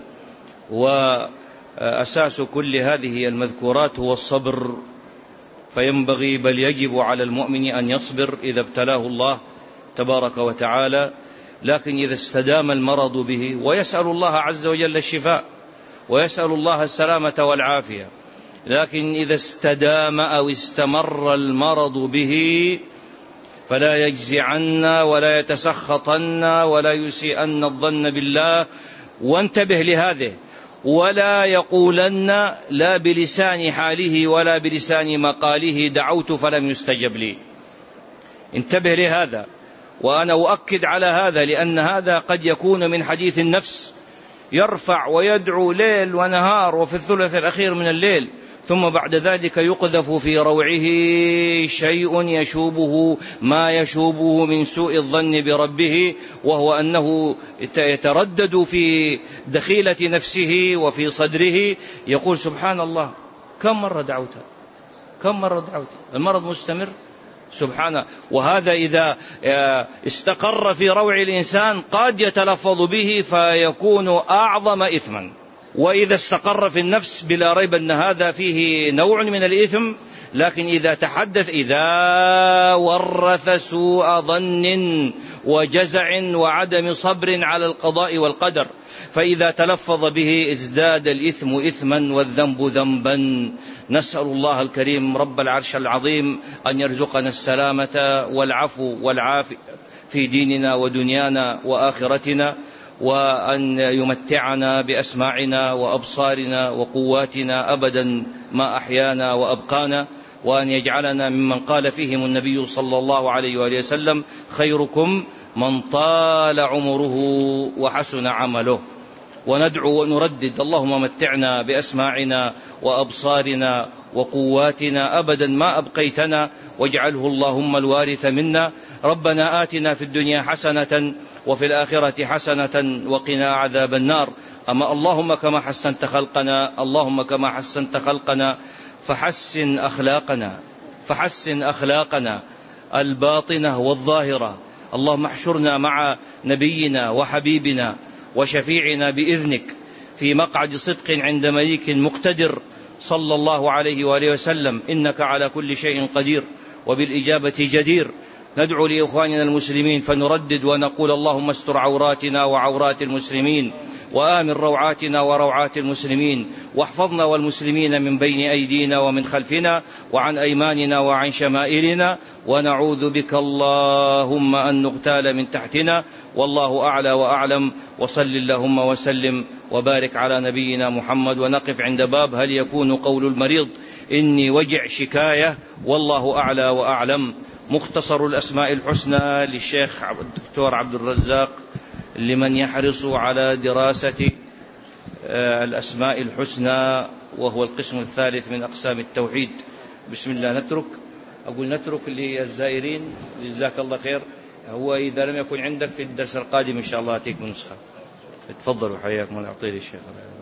وأساس كل هذه المذكورات هو الصبر، فينبغي بل يجب على المؤمن أن يصبر إذا ابتلاه الله تبارك وتعالى. لكن إذا استدام المرض به، ويسأل الله عز وجل الشفاء ويسأل الله السلامة والعافية، لكن إذا استدام أو استمر المرض به فلا يجزعن ولا يتسخطن ولا يسيئن الظن بالله. وانتبه لهذه، ولا يقولن لا بلسان حاله ولا بلسان مقاله دعوت فلم يستجب لي. انتبه لهذا، وأنا أؤكد على هذا، لأن هذا قد يكون من حديث النفس، يرفع ويدعو ليل ونهار وفي الثلث الأخير من الليل، ثم بعد ذلك يقذف في روعه شيء يشوبه ما يشوبه من سوء الظن بربه، وهو أنه يتردد في دخيلة نفسه وفي صدره، يقول: سبحان الله، كم مرة دعوت، كم مرة دعوت، المرض مستمر، سبحانه. وهذا إذا استقر في روع الإنسان قد يتلفظ به فيكون أعظم إثما، وإذا استقر في النفس بلا ريب أن هذا فيه نوع من الإثم. لكن إذا تحدث، إذا ورث سوء ظن وجزع وعدم صبر على القضاء والقدر، فإذا تلفظ به ازداد الإثم إثما والذنب ذنبا. نسأل الله الكريم رب العرش العظيم أن يرزقنا السلامة والعفو والعافية في ديننا ودنيانا وآخرتنا، وأن يمتعنا بأسماعنا وأبصارنا وقواتنا أبدا ما أحيانا وأبقانا، وأن يجعلنا ممن قال فيهم النبي صلى الله عليه وآله وسلم: خيركم من طال عمره وحسن عمله. وندعو ونردد: اللهم متعنا بأسماعنا وأبصارنا وقواتنا أبدا ما أبقيتنا، واجعله اللهم الوارث منا. ربنا آتنا في الدنيا حسنة وفي الآخرة حسنة وقنا عذاب النار. أما اللهم كما حسنت خلقنا، اللهم كما حسنت خلقنا فحسن أخلاقنا الباطنة والظاهرة. اللهم احشرنا مع نبينا وحبيبنا وشفيعنا بإذنك في مقعد صدق عند مليك مقتدر صلى الله عليه وآله وسلم، إنك على كل شيء قدير وبالإجابة جدير. ندعو لإخواننا المسلمين فنردد ونقول: اللهم استر عوراتنا وعورات المسلمين، وآمن روعاتنا وروعات المسلمين، واحفظنا والمسلمين من بين أيدينا ومن خلفنا وعن أيماننا وعن شمائلنا، ونعوذ بك اللهم أن نغتال من تحتنا. والله أعلى وأعلم. وصل اللهم وسلم وبارك على نبينا محمد. ونقف عند باب: هل يكون قول المريض إني وجع شكاية؟ والله أعلى وأعلم. مختصر الأسماء الحسنى للشيخ الدكتور عبد الرزاق، لمن يحرص على دراسة الأسماء الحسنى، وهو القسم الثالث من أقسام التوحيد. بسم الله. نترك للزائرين، جزاك الله خير. هو إذا لم يكن عندك في الدرس القادم إن شاء الله أتيك بنسخة. تفضلوا حياكم الله. أعطيه الشيخ.